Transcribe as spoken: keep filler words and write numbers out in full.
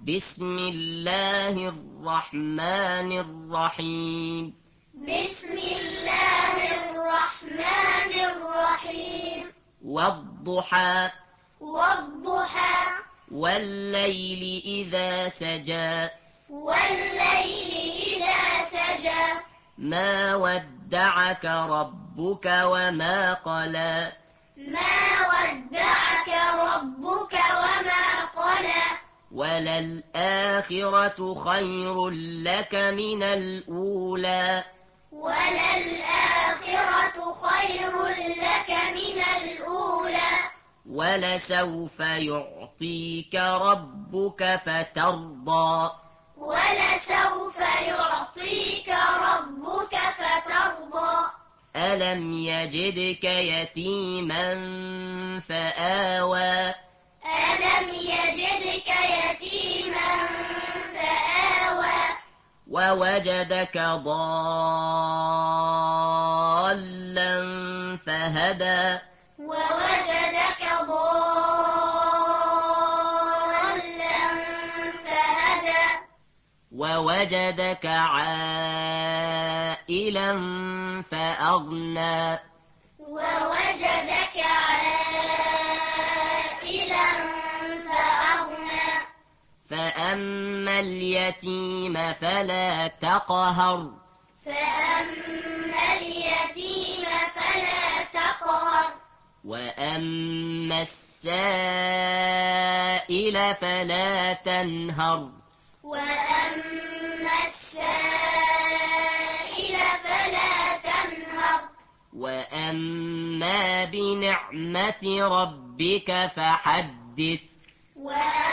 بسم الله الرحمن الرحيم بسم الله الرحمن الرحيم والضحى والضحى والليل إذا سجى والليل إذا سجى ما ودعك ربك وما قلى ما ودعك ربك وما قلى وللآخرة خير لك من الأولى وللآخرة خير لك من الأولى ولسوف يعطيك ربك فترضى ولسوف يعطيك ربك فترضى ألم يجدك يتيما فآوى ألم يجدك يتيما فآوى ووجدك ضالا فهدى ووجدك ضالا فهدى ووجدك عائلا فأغنى ووجدك عائلا فأغنى فأما اليتيم فلا تقهر فأما اليتيم فلا تقهر وأما السائل فلا تنهر وأما السائل فلا تنهر وأما بنعمة ربك فحدث وأما